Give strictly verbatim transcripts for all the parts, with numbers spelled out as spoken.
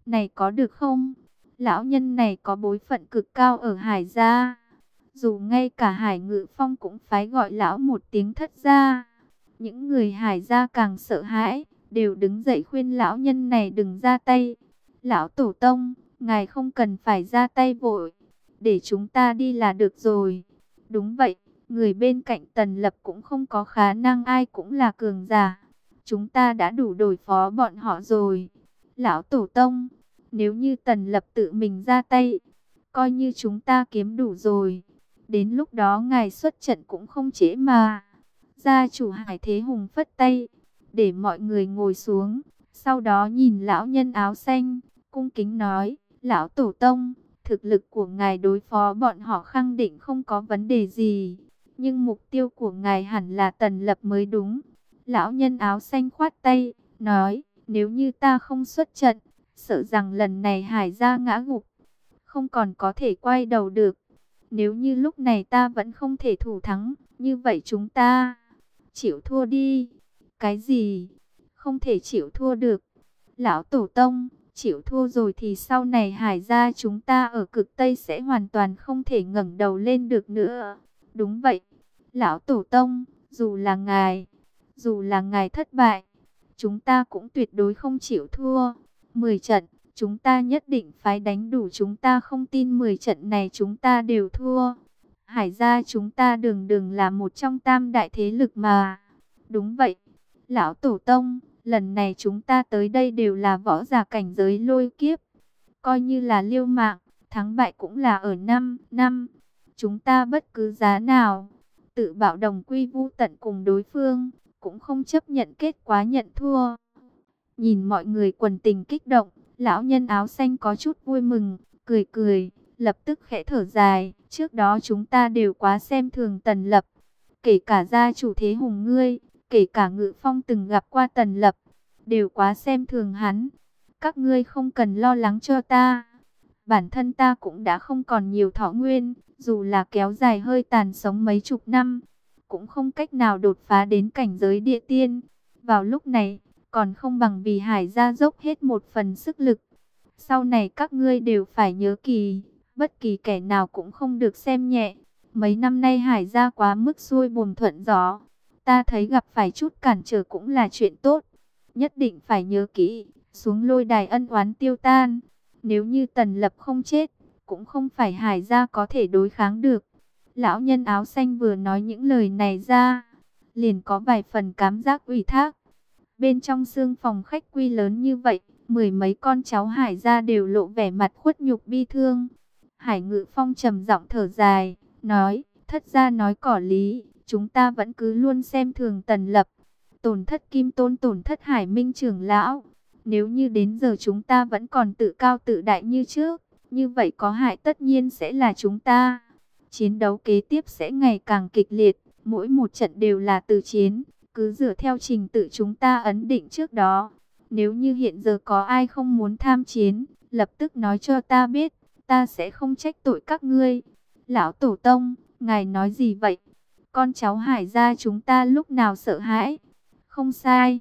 Này có được không? Lão nhân này có bối phận cực cao ở Hải gia. Dù ngay cả Hải Ngự Phong cũng phái gọi lão một tiếng thất gia. Những người Hải gia càng sợ hãi, đều đứng dậy khuyên lão nhân này đừng ra tay. Lão tổ tông, ngài không cần phải ra tay vội, để chúng ta đi là được rồi. Đúng vậy, người bên cạnh Tần Lập cũng không có khả năng ai cũng là cường giả. Chúng ta đã đủ đối phó bọn họ rồi. Lão tổ tông, nếu như Tần Lập tự mình ra tay, coi như chúng ta kiếm đủ rồi. Đến lúc đó ngài xuất trận cũng không trễ mà. Gia chủ Hải Thế Hùng phất tay, để mọi người ngồi xuống. Sau đó nhìn lão nhân áo xanh, cung kính nói, lão tổ tông, thực lực của ngài đối phó bọn họ khẳng định không có vấn đề gì. Nhưng mục tiêu của ngài hẳn là Tần Lập mới đúng. Lão nhân áo xanh khoát tay, nói, nếu như ta không xuất trận, sợ rằng lần này Hải gia ngã gục, không còn có thể quay đầu được. Nếu như lúc này ta vẫn không thể thủ thắng, như vậy chúng ta chịu thua đi. Cái gì? Không thể chịu thua được. Lão tổ tông, chịu thua rồi thì sau này Hải gia chúng ta ở cực Tây sẽ hoàn toàn không thể ngẩng đầu lên được nữa. Đúng vậy. Lão tổ tông, dù là ngài, dù là ngài thất bại, chúng ta cũng tuyệt đối không chịu thua. mười trận, chúng ta nhất định phải đánh đủ, chúng ta không tin mười trận này chúng ta đều thua. Hải gia chúng ta đường đường là một trong tam đại thế lực mà. Đúng vậy. Lão tổ tông, lần này chúng ta tới đây đều là võ giả cảnh giới lôi kiếp. Coi như là liêu mạng, thắng bại cũng là ở năm năm. Chúng ta bất cứ giá nào, tự bảo đồng quy vu tận cùng đối phương, cũng không chấp nhận kết quả nhận thua. Nhìn mọi người quần tình kích động, lão nhân áo xanh có chút vui mừng, cười cười, lập tức khẽ thở dài. Trước đó chúng ta đều quá xem thường Tần Lập, kể cả gia chủ Thế Hùng ngươi, kể cả Ngự Phong từng gặp qua Tần Lập, đều quá xem thường hắn. Các ngươi không cần lo lắng cho ta. Bản thân ta cũng đã không còn nhiều thọ nguyên, dù là kéo dài hơi tàn sống mấy chục năm, cũng không cách nào đột phá đến cảnh giới địa tiên. Vào lúc này, còn không bằng vì Hải gia dốc hết một phần sức lực. Sau này các ngươi đều phải nhớ kỳ, bất kỳ kẻ nào cũng không được xem nhẹ. Mấy năm nay Hải gia quá mức xuôi buồm thuận gió, ta thấy gặp phải chút cản trở cũng là chuyện tốt. Nhất định phải nhớ kỹ, xuống lôi đài ân oán tiêu tan. Nếu như Tần Lập không chết, cũng không phải Hải gia có thể đối kháng được. Lão nhân áo xanh vừa nói những lời này ra, liền có vài phần cảm giác ủy thác. Bên trong xương phòng khách quy lớn như vậy, mười mấy con cháu Hải gia đều lộ vẻ mặt khuất nhục bi thương. Hải Ngự Phong trầm giọng thở dài, nói, thất gia nói có lý, chúng ta vẫn cứ luôn xem thường Tần Lập. Tổn thất Kim Tôn, tổn thất Hải Minh trưởng lão. Nếu như đến giờ chúng ta vẫn còn tự cao tự đại như trước, như vậy có hại tất nhiên sẽ là chúng ta. Chiến đấu kế tiếp sẽ ngày càng kịch liệt, mỗi một trận đều là từ chiến, cứ dựa theo trình tự chúng ta ấn định trước đó. Nếu như hiện giờ có ai không muốn tham chiến, lập tức nói cho ta biết, ta sẽ không trách tội các ngươi. Lão tổ tông, ngài nói gì vậy? Con cháu Hải gia chúng ta lúc nào sợ hãi? Không sai.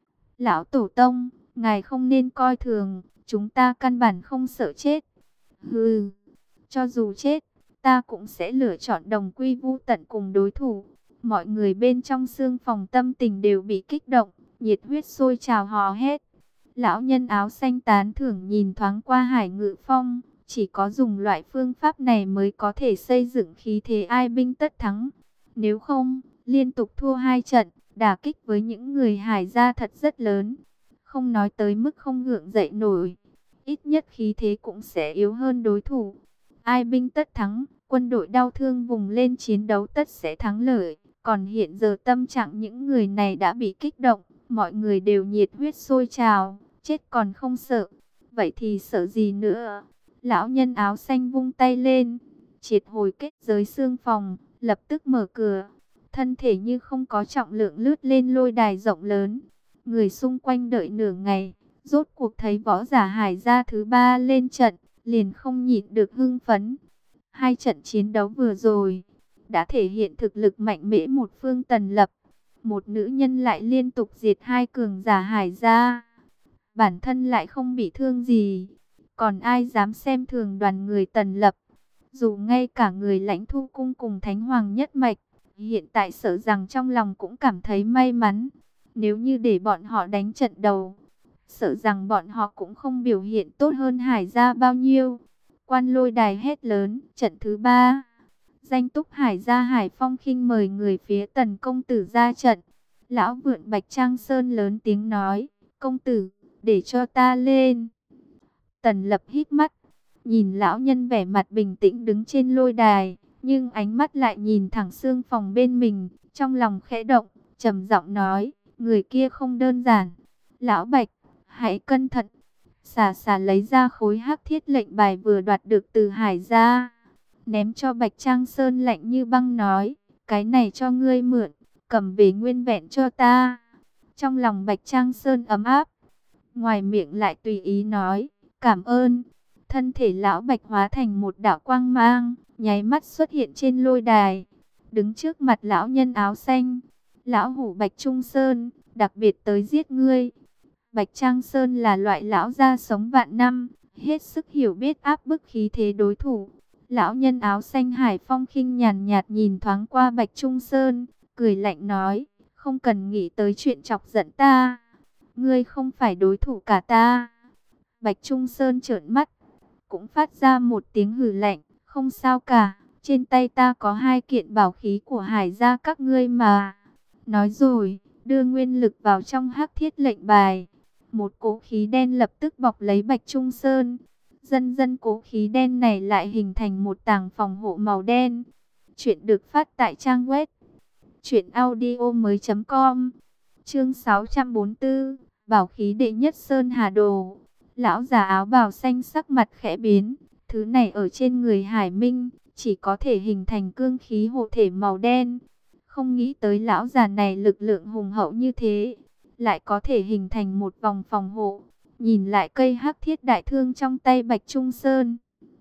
Lão tổ tông, ngài không nên coi thường, chúng ta căn bản không sợ chết. Hừ, cho dù chết, ta cũng sẽ lựa chọn đồng quy vu tận cùng đối thủ. Mọi người bên trong xương phòng tâm tình đều bị kích động, nhiệt huyết sôi trào hò hét. Lão nhân áo xanh tán thưởng nhìn thoáng qua Hải Ngự Phong, chỉ có dùng loại phương pháp này mới có thể xây dựng khí thế ai binh tất thắng. Nếu không, liên tục thua hai trận, đả kích với những người Hải gia thật rất lớn. Không nói tới mức không gượng dậy nổi, ít nhất khí thế cũng sẽ yếu hơn đối thủ. Ai binh tất thắng, quân đội đau thương vùng lên chiến đấu tất sẽ thắng lợi. Còn hiện giờ tâm trạng những người này đã bị kích động, mọi người đều nhiệt huyết sôi trào, chết còn không sợ. Vậy thì sợ gì nữa? Lão nhân áo xanh vung tay lên, triệt hồi kết giới xương phòng, lập tức mở cửa. Thân thể như không có trọng lượng lướt lên lôi đài rộng lớn. Người xung quanh đợi nửa ngày, rốt cuộc thấy võ giả Hải gia thứ ba lên trận, liền không nhịn được hưng phấn. Hai trận chiến đấu vừa rồi đã thể hiện thực lực mạnh mẽ một phương Tần Lập. Một nữ nhân lại liên tục diệt hai cường giả Hải gia. bản thân lại không bị thương gì. Còn ai dám xem thường đoàn người Tần Lập? Dù ngay cả người Lãnh Thu Cung cùng Thánh Hoàng nhất mạch, hiện tại sợ rằng trong lòng cũng cảm thấy may mắn. Nếu như để bọn họ đánh trận đầu, sợ rằng bọn họ cũng không biểu hiện tốt hơn Hải gia bao nhiêu. Quan Lôi Đài hét lớn, trận thứ ba. Danh túc Hải gia Hải Phong Khinh mời người phía Tần công tử ra trận. Lão vượn Bạch Trang Sơn lớn tiếng nói, công tử, để cho ta lên. Tần Lập hít mắt, nhìn lão nhân vẻ mặt bình tĩnh đứng trên lôi đài, nhưng ánh mắt lại nhìn thẳng xương phòng bên mình, trong lòng khẽ động, trầm giọng nói, người kia không đơn giản. Lão Bạch, hãy cẩn thận. Xà xà lấy ra khối hắc thiết lệnh bài vừa đoạt được từ Hải gia, ném cho Bạch Trang Sơn lạnh như băng nói, cái này cho ngươi mượn, cầm về nguyên vẹn cho ta. Trong lòng Bạch Trang Sơn ấm áp, ngoài miệng lại tùy ý nói, cảm ơn. Thân thể lão Bạch hóa thành một đạo quang mang, nháy mắt xuất hiện trên lôi đài, đứng trước mặt lão nhân áo xanh. Lão hủ Bạch Trung Sơn, đặc biệt tới giết ngươi. Bạch Trang Sơn là loại lão già sống vạn năm, hết sức hiểu biết áp bức khí thế đối thủ. Lão nhân áo xanh Hải Phong Khinh nhàn nhạt nhìn thoáng qua Bạch Trung Sơn, cười lạnh nói, không cần nghĩ tới chuyện chọc giận ta. Ngươi không phải đối thủ cả ta. Bạch Trung Sơn trợn mắt, cũng phát ra một tiếng hừ lạnh, không sao cả, trên tay ta có hai kiện bảo khí của Hải gia các ngươi mà. Nói rồi, đưa nguyên lực vào trong hắc thiết lệnh bài. Một cỗ khí đen lập tức bọc lấy Bạch Trung Sơn. Dần dần cỗ khí đen này lại hình thành một tàng phòng hộ màu đen. Chuyện được phát tại trang web truyện audio mới chấm com. Chương sáu trăm bốn mươi tư, bảo khí đệ nhất Sơn Hà Đồ. Lão già áo bào xanh sắc mặt khẽ biến, thứ này ở trên người Hải Minh chỉ có thể hình thành cương khí hộ thể màu đen. Không nghĩ tới lão già này lực lượng hùng hậu như thế, lại có thể hình thành một vòng phòng hộ. Nhìn lại cây hắc thiết đại thương trong tay Bạch Trung Sơn,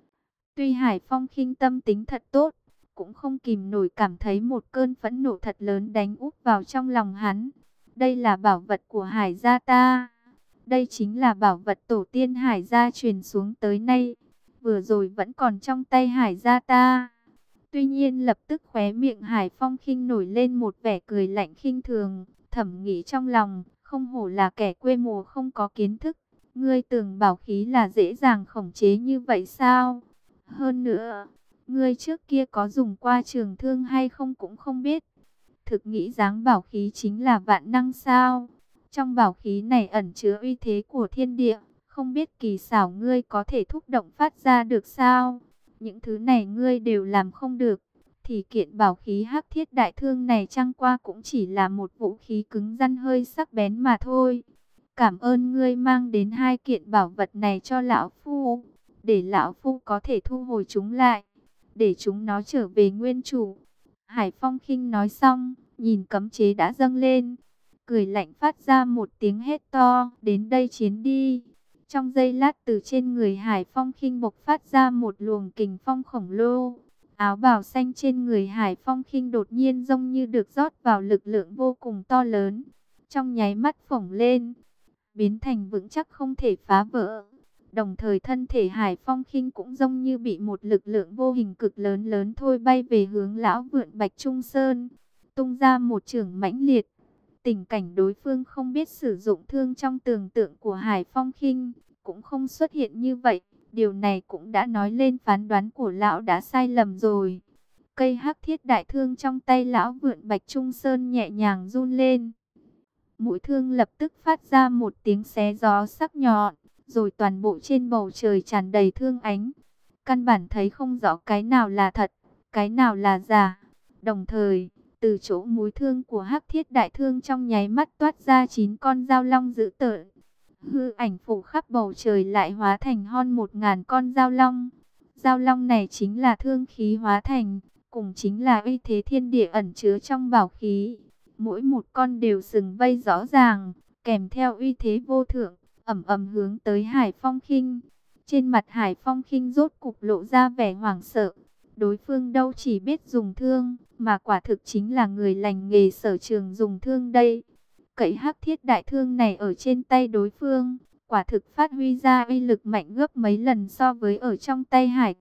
tuy Hải Phong Khinh tâm tính thật tốt, cũng không kìm nổi cảm thấy một cơn phẫn nộ thật lớn đánh úp vào trong lòng hắn. Đây là bảo vật của Hải gia ta. Đây chính là bảo vật tổ tiên Hải gia truyền xuống tới nay. Vừa rồi vẫn còn trong tay Hải gia ta. Tuy nhiên lập tức khóe miệng Hải Phong Khinh nổi lên một vẻ cười lạnh khinh thường, thầm nghĩ trong lòng, không hổ là kẻ quê mùa không có kiến thức. Ngươi tưởng bảo khí là dễ dàng khống chế như vậy sao? Hơn nữa, ngươi trước kia có dùng qua trường thương hay không cũng không biết. Thực nghĩ dáng bảo khí chính là vạn năng sao? Trong bảo khí này ẩn chứa uy thế của thiên địa, không biết kỳ xảo ngươi có thể thúc động phát ra được sao? Những thứ này ngươi đều làm không được, thì kiện bảo khí hắc thiết đại thương này chẳng qua cũng chỉ là một vũ khí cứng rắn hơi sắc bén mà thôi. Cảm ơn ngươi mang đến hai kiện bảo vật này cho lão phu, để lão phu có thể thu hồi chúng lại, để chúng nó trở về nguyên chủ. Hải Phong Khinh nói xong, nhìn cấm chế đã dâng lên, cười lạnh phát ra một tiếng hét to, đến đây chiến đi. Trong giây lát từ trên người Hải Phong Khinh bộc phát ra một luồng kình phong khổng lồ. Áo bào xanh trên người Hải Phong Khinh đột nhiên giống như được rót vào lực lượng vô cùng to lớn. Trong nháy mắt phồng lên, biến thành vững chắc không thể phá vỡ. Đồng thời thân thể Hải Phong Khinh cũng giống như bị một lực lượng vô hình cực lớn lớn thôi bay về hướng lão vượn Bạch Trung Sơn. Tung ra một chưởng mãnh liệt. Tình cảnh đối phương không biết sử dụng thương trong tưởng tượng của Hải Phong Khinh cũng không xuất hiện như vậy. Điều này cũng đã nói lên phán đoán của lão đã sai lầm rồi. Cây hắc thiết đại thương trong tay lão vượn Bạch Trung Sơn nhẹ nhàng run lên. Mũi thương lập tức phát ra một tiếng xé gió sắc nhọn, rồi toàn bộ trên bầu trời tràn đầy thương ánh. Căn bản thấy không rõ cái nào là thật, cái nào là giả. Đồng thời, từ chỗ mũi thương của hắc thiết đại thương trong nháy mắt toát ra chín con dao long dữ tợn. Hư ảnh phủ khắp bầu trời lại hóa thành hơn một ngàn con dao long. Dao long này chính là thương khí hóa thành, cùng chính là uy thế thiên địa ẩn chứa trong bảo khí. Mỗi một con đều sừng vây rõ ràng, kèm theo uy thế vô thượng, ầm ầm hướng tới Hải Phong Khinh. Trên mặt Hải Phong Khinh rốt cục lộ ra vẻ hoảng sợ. Đối phương đâu chỉ biết dùng thương, mà quả thực chính là người lành nghề sở trường dùng thương đây. Cậy hắc thiết đại thương này ở trên tay đối phương, quả thực phát huy ra uy lực mạnh gấp mấy lần so với ở trong tay Hải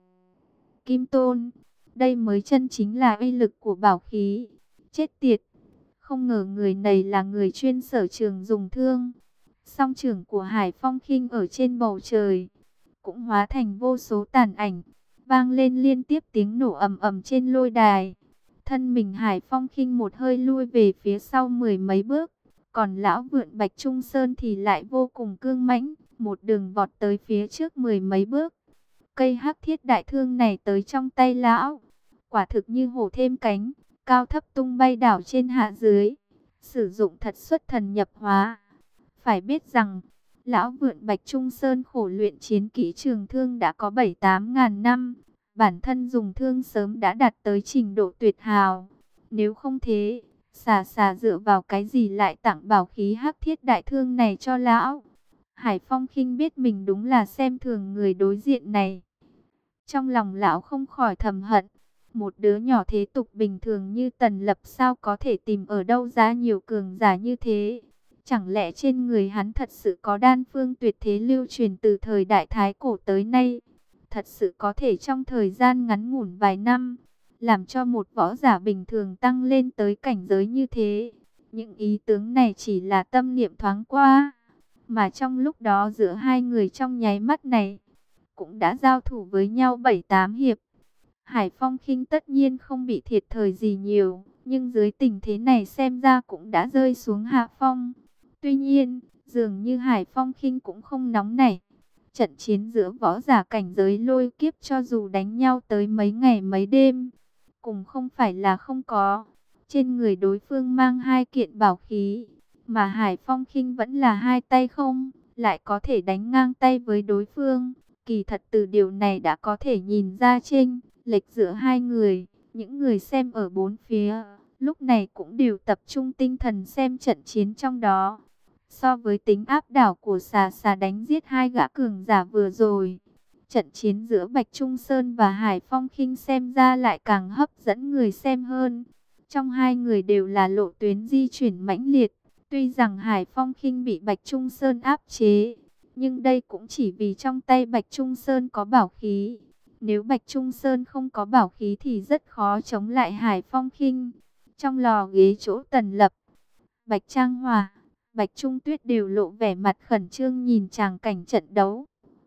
Kim Tôn. Đây mới chân chính là uy lực của bảo khí. Chết tiệt, không ngờ người này là người chuyên sở trường dùng thương. Song trưởng của Hải Phong Khinh ở trên bầu trời cũng hóa thành vô số tàn ảnh, vang lên liên tiếp tiếng nổ ầm ầm trên lôi đài. Thân mình Hải Phong Khinh một hơi lui về phía sau mười mấy bước, còn lão vượn Bạch Trung Sơn thì lại vô cùng cương mãnh, một đường vọt tới phía trước mười mấy bước. Cây hắc thiết đại thương này tới trong tay lão, quả thực như hổ thêm cánh, cao thấp tung bay đảo trên hạ dưới, sử dụng thật xuất thần nhập hóa. Phải biết rằng, lão vượn Bạch Trung Sơn khổ luyện chiến kỹ trường thương đã có bảy tám ngàn năm, bản thân dùng thương sớm đã đạt tới trình độ tuyệt hào. Nếu không thế, xà xà dựa vào cái gì lại tặng bảo khí hắc thiết đại thương này cho lão? Hải Phong Khinh biết mình đúng là xem thường người đối diện này. Trong lòng lão không khỏi thầm hận, một đứa nhỏ thế tục bình thường như Tần Lập sao có thể tìm ở đâu ra nhiều cường giả như thế? Chẳng lẽ trên người hắn thật sự có đan phương tuyệt thế lưu truyền từ thời đại Thái Cổ tới nay? Thật sự có thể trong thời gian ngắn ngủn vài năm, làm cho một võ giả bình thường tăng lên tới cảnh giới như thế? Những ý tướng này chỉ là tâm niệm thoáng qua, mà trong lúc đó giữa hai người trong nháy mắt này, cũng đã giao thủ với nhau bảy tám hiệp. Hải Phong Khinh tất nhiên không bị thiệt thòi gì nhiều, nhưng dưới tình thế này xem ra cũng đã rơi xuống hạ phong. Tuy nhiên, dường như Hải Phong Khinh cũng không nóng nảy. Trận chiến giữa võ giả cảnh giới lôi kiếp cho dù đánh nhau tới mấy ngày mấy đêm, cũng không phải là không có. Trên người đối phương mang hai kiện bảo khí, mà Hải Phong Khinh vẫn là hai tay không, lại có thể đánh ngang tay với đối phương. Kỳ thật từ điều này đã có thể nhìn ra chênh lệch giữa hai người. Những người xem ở bốn phía lúc này cũng đều tập trung tinh thần xem trận chiến trong đó. So với tính áp đảo của xà xà đánh giết hai gã cường giả vừa rồi, trận chiến giữa Bạch Trung Sơn và Hải Phong Khinh xem ra lại càng hấp dẫn người xem hơn. Trong hai người đều là lộ tuyến di chuyển mãnh liệt. Tuy rằng Hải Phong Khinh bị Bạch Trung Sơn áp chế, nhưng đây cũng chỉ vì trong tay Bạch Trung Sơn có bảo khí. Nếu Bạch Trung Sơn không có bảo khí thì rất khó chống lại Hải Phong Khinh. Trong lò ghế chỗ Tần Lập, Bạch Trang Hòa, Bạch Trung Tuyết đều lộ vẻ mặt khẩn trương nhìn tràng cảnh trận đấu.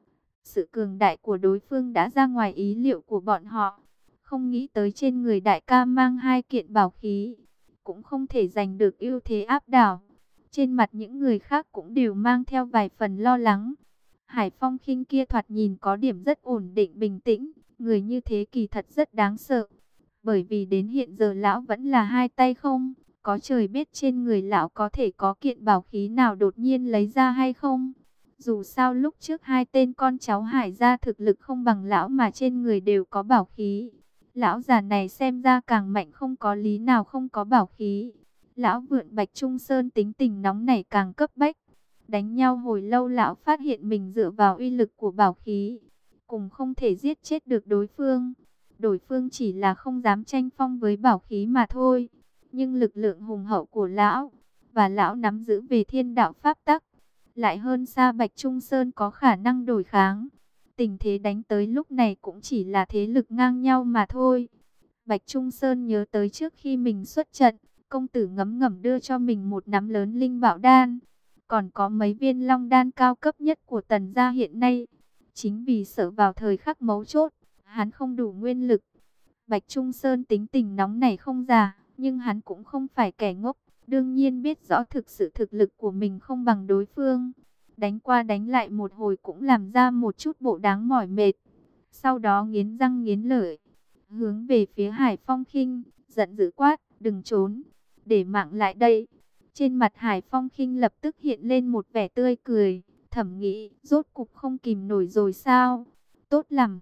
Sự cường đại của đối phương đã ra ngoài ý liệu của bọn họ. Không nghĩ tới trên người đại ca mang hai kiện bảo khí, cũng không thể giành được ưu thế áp đảo. Trên mặt những người khác cũng đều mang theo vài phần lo lắng. Hải Phong Khinh kia thoạt nhìn có điểm rất ổn định bình tĩnh, người như thế kỳ thật rất đáng sợ. Bởi vì đến hiện giờ lão vẫn là hai tay không, có trời biết trên người lão có thể có kiện bảo khí nào đột nhiên lấy ra hay không. Dù sao lúc trước hai tên con cháu Hải gia thực lực không bằng lão mà trên người đều có bảo khí. Lão già này xem ra càng mạnh, không có lý nào không có bảo khí. Lão vượn Bạch Trung Sơn tính tình nóng nảy càng cấp bách. Đánh nhau hồi lâu lão phát hiện mình dựa vào uy lực của bảo khí, cùng không thể giết chết được đối phương. Đối phương chỉ là không dám tranh phong với bảo khí mà thôi. Nhưng lực lượng hùng hậu của lão, và lão nắm giữ về thiên đạo pháp tắc, lại hơn xa Bạch Trung Sơn có khả năng đối kháng. Tình thế đánh tới lúc này cũng chỉ là thế lực ngang nhau mà thôi. Bạch Trung Sơn nhớ tới trước khi mình xuất trận, công tử ngấm ngầm đưa cho mình một nắm lớn linh bảo đan, còn có mấy viên long đan cao cấp nhất của Tần gia hiện nay. Chính vì sợ vào thời khắc mấu chốt, hắn không đủ nguyên lực. Bạch Trung Sơn tính tình nóng này không già, nhưng hắn cũng không phải kẻ ngốc, đương nhiên biết rõ thực sự thực lực của mình không bằng đối phương. Đánh qua đánh lại một hồi cũng làm ra một chút bộ đáng mỏi mệt. Sau đó nghiến răng nghiến lợi, hướng về phía Hải Phong Khinh, giận dữ quát, đừng trốn, để mạng lại đây. Trên mặt Hải Phong Khinh lập tức hiện lên một vẻ tươi cười, thầm nghĩ, rốt cục không kìm nổi rồi sao? Tốt lắm,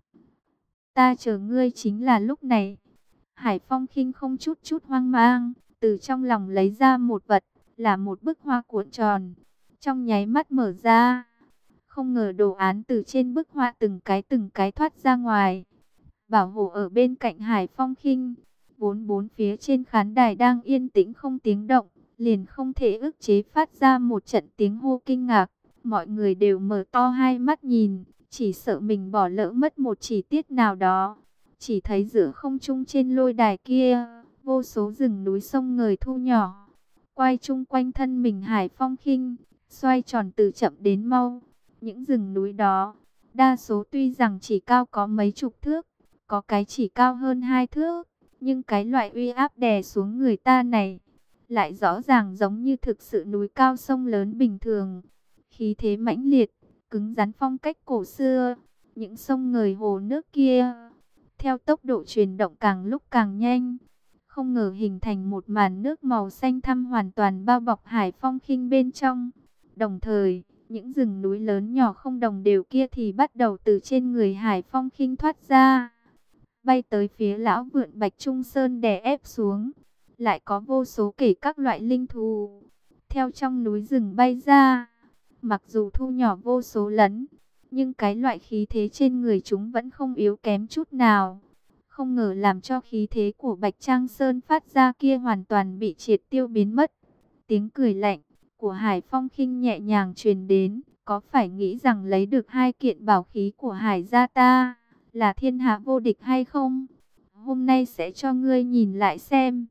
ta chờ ngươi chính là lúc này. Hải Phong Khinh không chút chút hoang mang, từ trong lòng lấy ra một vật, là một bức hoa cuộn tròn. Trong nháy mắt mở ra, không ngờ đồ án từ trên bức họa từng cái từng cái thoát ra ngoài, bảo hộ ở bên cạnh Hải Phong Khinh. Vốn bốn phía trên khán đài đang yên tĩnh không tiếng động, liền không thể ức chế phát ra một trận tiếng hô kinh ngạc. Mọi người đều mở to hai mắt nhìn, chỉ sợ mình bỏ lỡ mất một chi tiết nào đó. Chỉ thấy giữa không trung trên lôi đài kia, vô số rừng núi sông ngời thu nhỏ, quay chung quanh thân mình Hải Phong Khinh, xoay tròn từ chậm đến mau. Những rừng núi đó, đa số tuy rằng chỉ cao có mấy chục thước, có cái chỉ cao hơn hai thước, nhưng cái loại uy áp đè xuống người ta này, lại rõ ràng giống như thực sự núi cao sông lớn bình thường. Khí thế mãnh liệt, cứng rắn phong cách cổ xưa, những sông ngời hồ nước kia, theo tốc độ chuyển động càng lúc càng nhanh, không ngờ hình thành một màn nước màu xanh thẳm hoàn toàn bao bọc Hải Phong Khinh bên trong. Đồng thời, những rừng núi lớn nhỏ không đồng đều kia thì bắt đầu từ trên người Hải Phong Khinh thoát ra, bay tới phía lão vượn Bạch Trung Sơn đè ép xuống. Lại có vô số kể các loại linh thú theo trong núi rừng bay ra. Mặc dù thu nhỏ vô số lẫn, nhưng cái loại khí thế trên người chúng vẫn không yếu kém chút nào. Không ngờ làm cho khí thế của Bạch Trang Sơn phát ra kia hoàn toàn bị triệt tiêu biến mất. Tiếng cười lạnh của Hải Phong Khinh nhẹ nhàng truyền đến. Có phải nghĩ rằng lấy được hai kiện bảo khí của Hải gia ta là thiên hạ vô địch hay không? Hôm nay sẽ cho ngươi nhìn lại xem.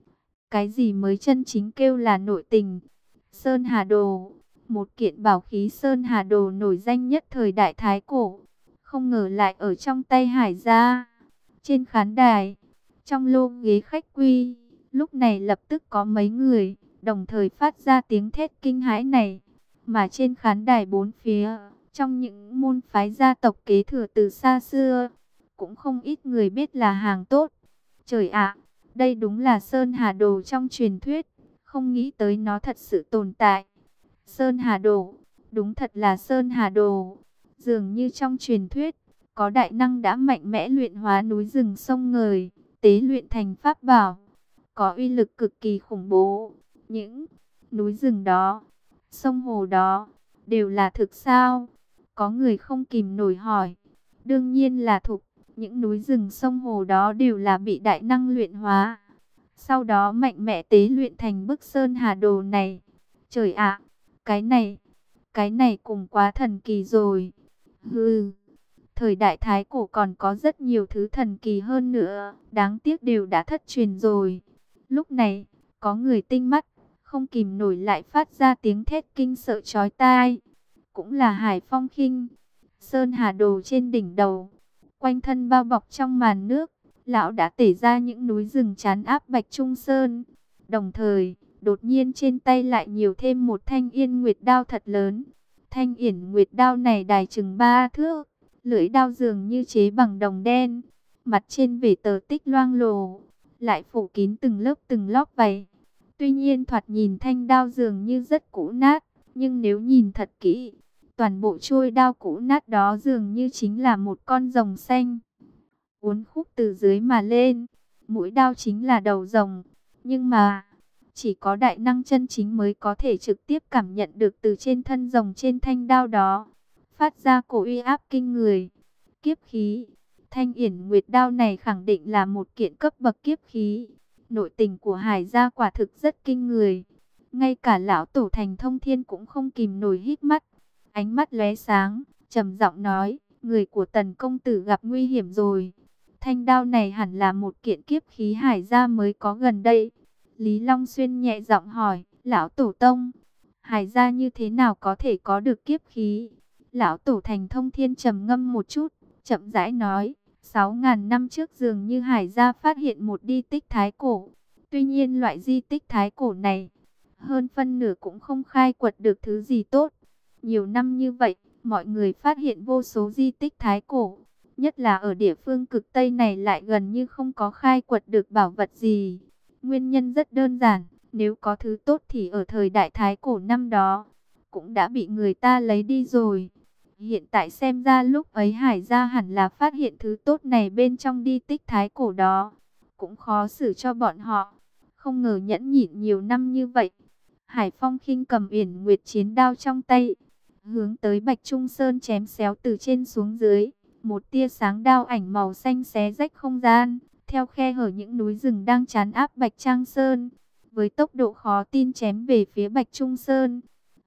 Cái gì mới chân chính kêu là nội tình? Sơn Hà Đồ, một kiện bảo khí Sơn Hà Đồ nổi danh nhất thời đại Thái Cổ, không ngờ lại ở trong tay Hải gia. Trên khán đài, trong lô ghế khách quý, lúc này lập tức có mấy người đồng thời phát ra tiếng thét kinh hãi này. Mà trên khán đài bốn phía, trong những môn phái gia tộc kế thừa từ xa xưa, cũng không ít người biết là hàng tốt. Trời ạ, đây đúng là Sơn Hà Đồ trong truyền thuyết, không nghĩ tới nó thật sự tồn tại. Sơn Hà Đồ, đúng thật là Sơn Hà Đồ. Dường như trong truyền thuyết, có đại năng đã mạnh mẽ luyện hóa núi rừng sông ngời, tế luyện thành pháp bảo, có uy lực cực kỳ khủng bố. Những núi rừng đó, sông hồ đó, đều là thực sao? Có người không kìm nổi hỏi. Đương nhiên là thực, những núi rừng sông hồ đó đều là bị đại năng luyện hóa, sau đó mạnh mẽ tế luyện thành bức Sơn Hà Đồ này. Trời ạ, cái này, cái này cũng quá thần kỳ rồi. Hừ, thời đại Thái Cổ còn có rất nhiều thứ thần kỳ hơn nữa, đáng tiếc đều đã thất truyền rồi. Lúc này, có người tinh mắt, không kìm nổi lại phát ra tiếng thét kinh sợ chói tai. Cũng là Hải Phong Khinh. Sơn Hà Đồ trên đỉnh đầu, quanh thân bao bọc trong màn nước, lão đã tể ra những núi rừng trấn áp Bạch Trung Sơn. Đồng thời, đột nhiên trên tay lại nhiều thêm một thanh Yên Nguyệt đao thật lớn. Thanh Yển Nguyệt đao này dài chừng ba thước, lưỡi đao dường như chế bằng đồng đen, mặt trên vẽ tờ tích loang lổ, lại phủ kín từng lớp từng lóp vảy. Tuy nhiên thoạt nhìn thanh đao dường như rất cũ nát, nhưng nếu nhìn thật kỹ, toàn bộ chuôi đao cũ nát đó dường như chính là một con rồng xanh, uốn khúc từ dưới mà lên. Mũi đao chính là đầu rồng, nhưng mà chỉ có đại năng chân chính mới có thể trực tiếp cảm nhận được từ trên thân rồng trên thanh đao đó, phát ra cổ uy áp kinh người. Kiếp khí, thanh Yển Nguyệt đao này khẳng định là một kiện cấp bậc kiếp khí. Nội tình của Hải gia quả thực rất kinh người. Ngay cả lão tổ Thành Thông Thiên cũng không kìm nổi hít mắt, ánh mắt lóe sáng, trầm giọng nói: người của Tần công tử gặp nguy hiểm rồi. Thanh đao này hẳn là một kiện kiếp khí Hải gia mới có gần đây. Lý Long Xuyên nhẹ giọng hỏi: lão tổ tông, Hải gia như thế nào có thể có được kiếp khí? Lão tổ Thành Thông Thiên trầm ngâm một chút, chậm rãi nói: sáu ngàn năm trước dường như Hải gia phát hiện một di tích thái cổ. Tuy nhiên loại di tích thái cổ này, hơn phân nửa cũng không khai quật được thứ gì tốt. Nhiều năm như vậy, mọi người phát hiện vô số di tích thái cổ, nhất là ở địa phương cực Tây này lại gần như không có khai quật được bảo vật gì. Nguyên nhân rất đơn giản, nếu có thứ tốt thì ở thời đại Thái Cổ năm đó, cũng đã bị người ta lấy đi rồi. Hiện tại xem ra lúc ấy Hải gia hẳn là phát hiện thứ tốt này bên trong di tích Thái Cổ đó, cũng khó xử cho bọn họ. Không ngờ nhẫn nhịn nhiều năm như vậy. Hải Phong Khinh cầm Yển Nguyệt chiến đao trong tay, hướng tới Bạch Trung Sơn chém xéo từ trên xuống dưới. Một tia sáng đao ảnh màu xanh xé rách không gian, theo khe hở những núi rừng đang trấn áp Bạch Trang Sơn, với tốc độ khó tin chém về phía Bạch Trung Sơn.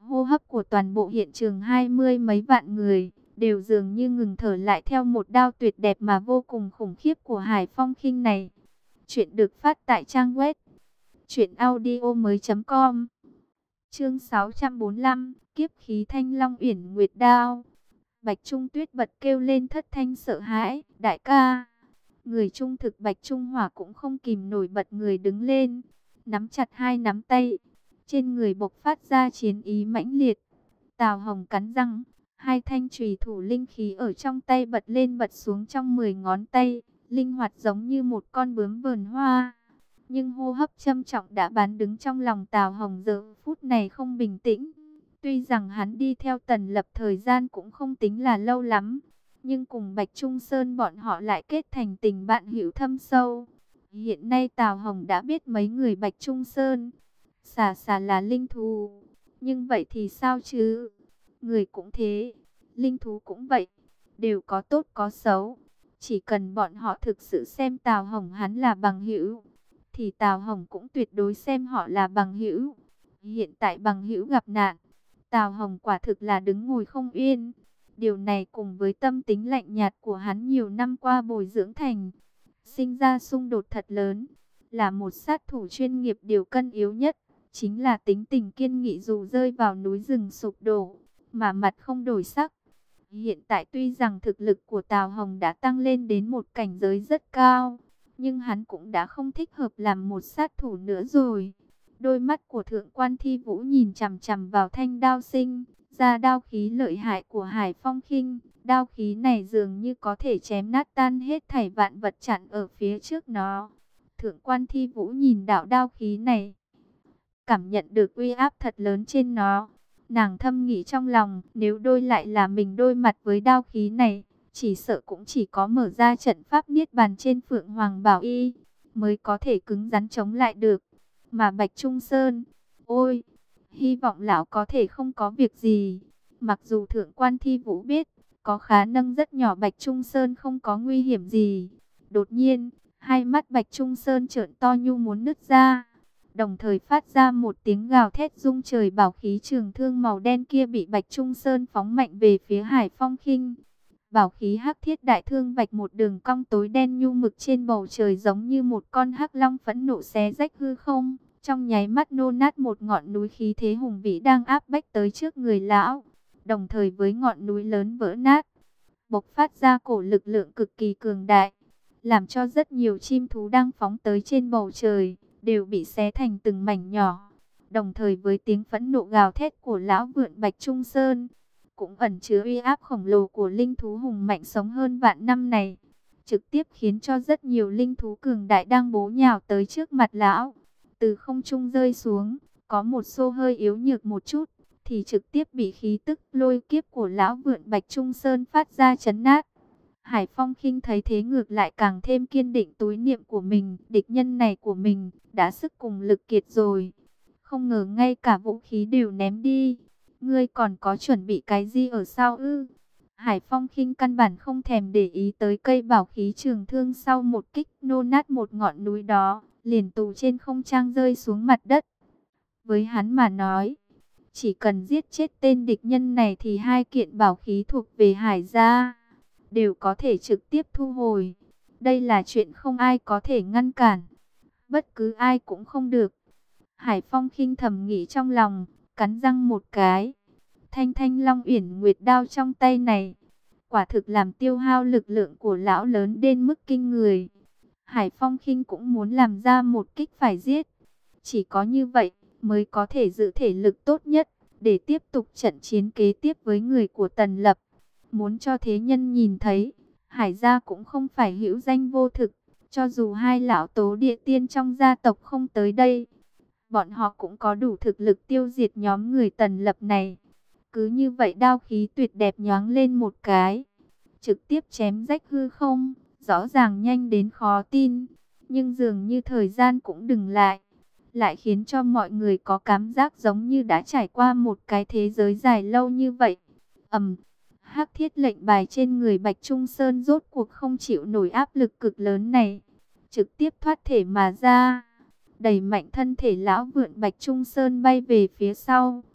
Hô hấp của toàn bộ hiện trường hai mươi mấy vạn người đều dường như ngừng thở lại theo một đao tuyệt đẹp mà vô cùng khủng khiếp của Hải Phong Khinh này. Chuyện được phát tại trang web truyện audio mới chấm com. Chương sáu trăm bốn mươi lăm, kiếp khí Thanh Long Uyển Nguyệt Đao. Bạch Trung Tuyết bật kêu lên thất thanh sợ hãi, "Đại ca!" Người trung thực Bạch Trung Hỏa cũng không kìm nổi bật người đứng lên, nắm chặt hai nắm tay, trên người bộc phát ra chiến ý mãnh liệt. Tào Hồng cắn răng, hai thanh chùy thủ linh khí ở trong tay bật lên bật xuống trong mười ngón tay, linh hoạt giống như một con bướm vờn hoa. Nhưng hô hấp châm trọng đã bán đứng trong lòng Tào Hồng giờ phút này không bình tĩnh. Tuy rằng hắn đi theo Tần Lập thời gian cũng không tính là lâu lắm, nhưng cùng Bạch Trung Sơn bọn họ lại kết thành tình bạn hữu thâm sâu. Hiện nay Tào Hồng đã biết mấy người Bạch Trung Sơn, xà xà là linh thú, nhưng vậy thì sao chứ? Người cũng thế, linh thú cũng vậy, đều có tốt có xấu. Chỉ cần bọn họ thực sự xem Tào Hồng hắn là bằng hữu, thì Tào Hồng cũng tuyệt đối xem họ là bằng hữu. Hiện tại bằng hữu gặp nạn, Tào Hồng quả thực là đứng ngồi không yên. Điều này cùng với tâm tính lạnh nhạt của hắn nhiều năm qua bồi dưỡng thành, sinh ra xung đột thật lớn. Là một sát thủ chuyên nghiệp, điều cân yếu nhất chính là tính tình kiên nghị dù rơi vào núi rừng sụp đổ, mà mặt không đổi sắc. Hiện tại tuy rằng thực lực của Tào Hồng đã tăng lên đến một cảnh giới rất cao, nhưng hắn cũng đã không thích hợp làm một sát thủ nữa rồi. Đôi mắt của Thượng quan Thi Vũ nhìn chằm chằm vào thanh đao sinh ra đao khí lợi hại của Hải Phong Khinh. Đao khí này dường như có thể chém nát tan hết thảy vạn vật chặn ở phía trước nó. Thượng quan Thi Vũ nhìn đạo đao khí này, cảm nhận được uy áp thật lớn trên nó. Nàng thầm nghĩ trong lòng, nếu đôi lại là mình đối mặt với đao khí này, chỉ sợ cũng chỉ có mở ra trận pháp niết bàn trên Phượng Hoàng Bảo Y mới có thể cứng rắn chống lại được. Mà Bạch Trung Sơn, ôi, hy vọng lão có thể không có việc gì. Mặc dù Thượng quan Thi Vũ biết, có khả năng rất nhỏ Bạch Trung Sơn không có nguy hiểm gì. Đột nhiên, hai mắt Bạch Trung Sơn trợn to như muốn nứt ra, đồng thời phát ra một tiếng gào thét rung trời. Bảo khí trường thương màu đen kia bị Bạch Trung Sơn phóng mạnh về phía Hải Phong Khinh. Bảo khí hắc thiết đại thương vạch một đường cong tối đen nhu mực trên bầu trời, giống như một con hắc long phẫn nộ xé rách hư không, trong nháy mắt nô nát một ngọn núi khí thế hùng vĩ đang áp bách tới trước người lão. Đồng thời với ngọn núi lớn vỡ nát, bộc phát ra cổ lực lượng cực kỳ cường đại, làm cho rất nhiều chim thú đang phóng tới trên bầu trời đều bị xé thành từng mảnh nhỏ. Đồng thời với tiếng phẫn nộ gào thét của lão vượn Bạch Trung Sơn, cũng ẩn chứa uy áp khổng lồ của linh thú hùng mạnh sống hơn vạn năm này, trực tiếp khiến cho rất nhiều linh thú cường đại đang bố nhào tới trước mặt lão, từ không trung rơi xuống. Có một xô hơi yếu nhược một chút, thì trực tiếp bị khí tức lôi kiếp của lão vượn Bạch Trung Sơn phát ra chấn nát. Hải Phong Khinh thấy thế ngược lại càng thêm kiên định túi niệm của mình, địch nhân này của mình đã sức cùng lực kiệt rồi, không ngờ ngay cả vũ khí đều ném đi. Ngươi còn có chuẩn bị cái gì ở sau ư? Hải Phong Khinh căn bản không thèm để ý tới cây bảo khí trường thương, sau một kích nô nát một ngọn núi đó, liền tù trên không trang rơi xuống mặt đất. Với hắn mà nói, chỉ cần giết chết tên địch nhân này thì hai kiện bảo khí thuộc về Hải gia đều có thể trực tiếp thu hồi. Đây là chuyện không ai có thể ngăn cản, bất cứ ai cũng không được. Hải Phong Khinh thầm nghĩ trong lòng, cắn răng một cái. Thanh Thanh Long Uyển Nguyệt đao trong tay này, quả thực làm tiêu hao lực lượng của lão lớn đến mức kinh người. Hải Phong Khinh cũng muốn làm ra một kích phải giết. Chỉ có như vậy mới có thể giữ thể lực tốt nhất để tiếp tục trận chiến kế tiếp với người của Tần Lập. Muốn cho thế nhân nhìn thấy, Hải gia cũng không phải hữu danh vô thực. Cho dù hai lão tố địa tiên trong gia tộc không tới đây, bọn họ cũng có đủ thực lực tiêu diệt nhóm người Tần Lập này. Cứ như vậy đao khí tuyệt đẹp nhoáng lên một cái, trực tiếp chém rách hư không, rõ ràng nhanh đến khó tin. Nhưng dường như thời gian cũng dừng lại, lại khiến cho mọi người có cảm giác giống như đã trải qua một cái thế giới dài lâu như vậy. Ầm, hắc thiết lệnh bài trên người Bạch Trung Sơn rốt cuộc không chịu nổi áp lực cực lớn này, trực tiếp thoát thể mà ra, đẩy mạnh thân thể lão vượn Bạch Trung Sơn bay về phía sau.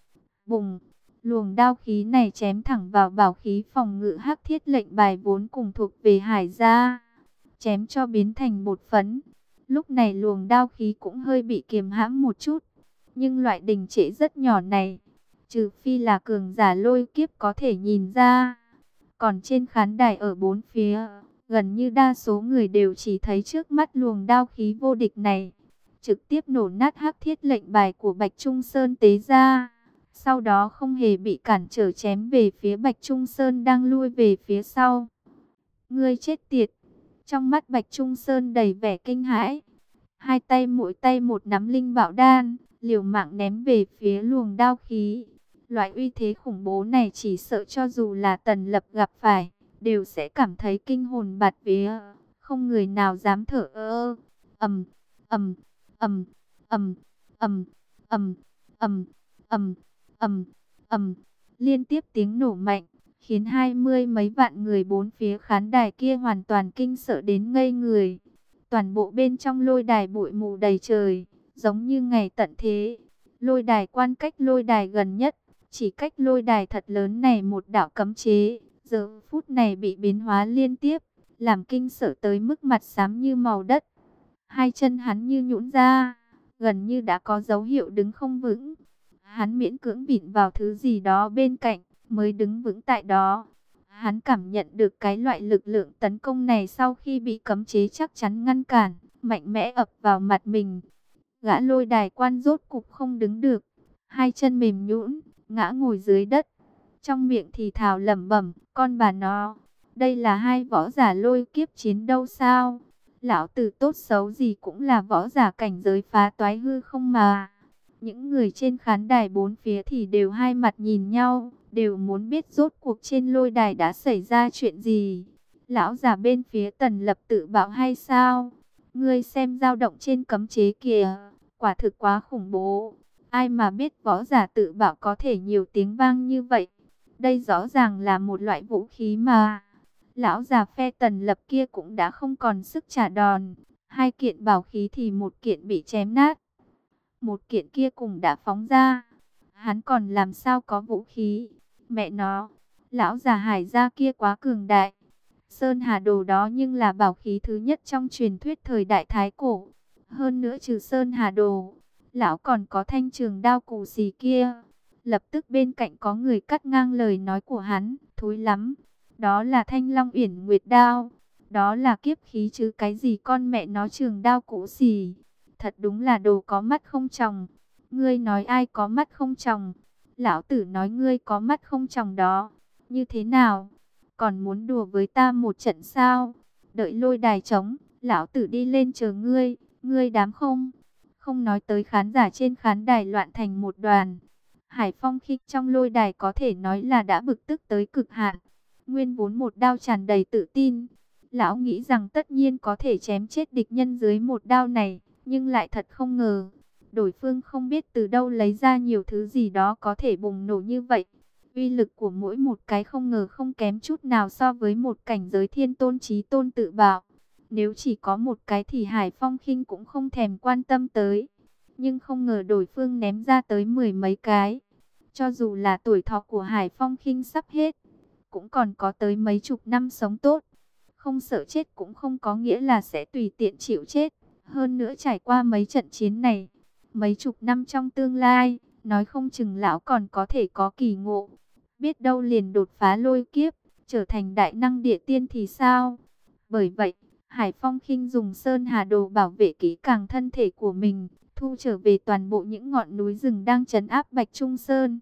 Bùng, luồng đao khí này chém thẳng vào bảo khí phòng ngự hắc thiết lệnh bài vốn cùng thuộc về Hải gia, chém cho biến thành bột phấn. Lúc này luồng đao khí cũng hơi bị kiềm hãm một chút, nhưng loại đình trệ rất nhỏ này, trừ phi là cường giả lôi kiếp có thể nhìn ra. Còn trên khán đài ở bốn phía, gần như đa số người đều chỉ thấy trước mắt luồng đao khí vô địch này, trực tiếp nổ nát hắc thiết lệnh bài của Bạch Trung Sơn tế ra. Sau đó không hề bị cản trở chém về phía Bạch Trung Sơn đang lui về phía sau. Ngươi chết tiệt! Trong mắt Bạch Trung Sơn đầy vẻ kinh hãi. Hai tay mỗi tay một nắm linh bảo đan, liều mạng ném về phía luồng đao khí. Loại uy thế khủng bố này chỉ sợ cho dù là Tần Lập gặp phải, đều sẽ cảm thấy kinh hồn bạt vía, không người nào dám thở ơ. Ầm, ầm, ầm, ầm, ầm, ầm, ầm, ầm, ầm, ầm, liên tiếp tiếng nổ mạnh, khiến hai mươi mấy vạn người bốn phía khán đài kia hoàn toàn kinh sợ đến ngây người. Toàn bộ bên trong lôi đài bụi mù đầy trời, giống như ngày tận thế. Lôi đài quan cách lôi đài gần nhất, chỉ cách lôi đài thật lớn này một đạo cấm chế, giờ phút này bị biến hóa liên tiếp, làm kinh sợ tới mức mặt xám như màu đất. Hai chân hắn như nhũn ra, gần như đã có dấu hiệu đứng không vững. Hắn miễn cưỡng vịn vào thứ gì đó bên cạnh, mới đứng vững tại đó. Hắn cảm nhận được cái loại lực lượng tấn công này sau khi bị cấm chế chắc chắn ngăn cản, mạnh mẽ ập vào mặt mình. Gã lôi đài quan rốt cục không đứng được, hai chân mềm nhũn, ngã ngồi dưới đất. Trong miệng thì thào lẩm bẩm, con bà nó, đây là hai võ giả lôi kiếp chiến đâu sao? Lão tử tốt xấu gì cũng là võ giả cảnh giới phá toái hư không mà. Những người trên khán đài bốn phía thì đều hai mặt nhìn nhau, đều muốn biết rốt cuộc trên lôi đài đã xảy ra chuyện gì. Lão già bên phía Tần Lập tự bạo hay sao? Ngươi xem dao động trên cấm chế kìa, quả thực quá khủng bố. Ai mà biết võ giả tự bạo có thể nhiều tiếng vang như vậy. Đây rõ ràng là một loại vũ khí mà. Lão già phe Tần Lập kia cũng đã không còn sức trả đòn. Hai kiện bảo khí thì một kiện bị chém nát, một kiện kia cùng đã phóng ra. Hắn còn làm sao có vũ khí? Mẹ nó, lão già Hải gia kia quá cường đại. Sơn Hà Đồ đó nhưng là bảo khí thứ nhất trong truyền thuyết thời đại Thái Cổ. Hơn nữa trừ Sơn Hà Đồ, lão còn có thanh trường đao cù xì kia. Lập tức bên cạnh có người cắt ngang lời nói của hắn, thối lắm. Đó là Thanh Long Uyển Nguyệt đao. Đó là kiếp khí chứ cái gì con mẹ nó trường đao cũ xì. Thật đúng là đồ có mắt không tròng. Ngươi nói ai có mắt không tròng? Lão tử nói ngươi có mắt không tròng đó. Như thế nào? Còn muốn đùa với ta một trận sao? Đợi lôi đài trống, lão tử đi lên chờ ngươi. Ngươi dám không? Không nói tới khán giả trên khán đài loạn thành một đoàn. Hải Phong khi trong lôi đài có thể nói là đã bực tức tới cực hạn. Nguyên vốn một đao tràn đầy tự tin. Lão nghĩ rằng tất nhiên có thể chém chết địch nhân dưới một đao này. Nhưng lại thật không ngờ, đối phương không biết từ đâu lấy ra nhiều thứ gì đó có thể bùng nổ như vậy. Uy lực của mỗi một cái không ngờ không kém chút nào so với một cảnh giới thiên tôn chí tôn tự bạo. Nếu chỉ có một cái thì Hải Phong khinh cũng không thèm quan tâm tới. Nhưng không ngờ đối phương ném ra tới mười mấy cái. Cho dù là tuổi thọ của Hải Phong khinh sắp hết, cũng còn có tới mấy chục năm sống tốt. Không sợ chết cũng không có nghĩa là sẽ tùy tiện chịu chết. Hơn nữa trải qua mấy trận chiến này, mấy chục năm trong tương lai, nói không chừng lão còn có thể có kỳ ngộ. Biết đâu liền đột phá lôi kiếp, trở thành đại năng địa tiên thì sao? Bởi vậy, Hải Phong khinh dùng Sơn Hà Đồ bảo vệ kỹ càng thân thể của mình, thu trở về toàn bộ những ngọn núi rừng đang trấn áp Bạch Trung Sơn.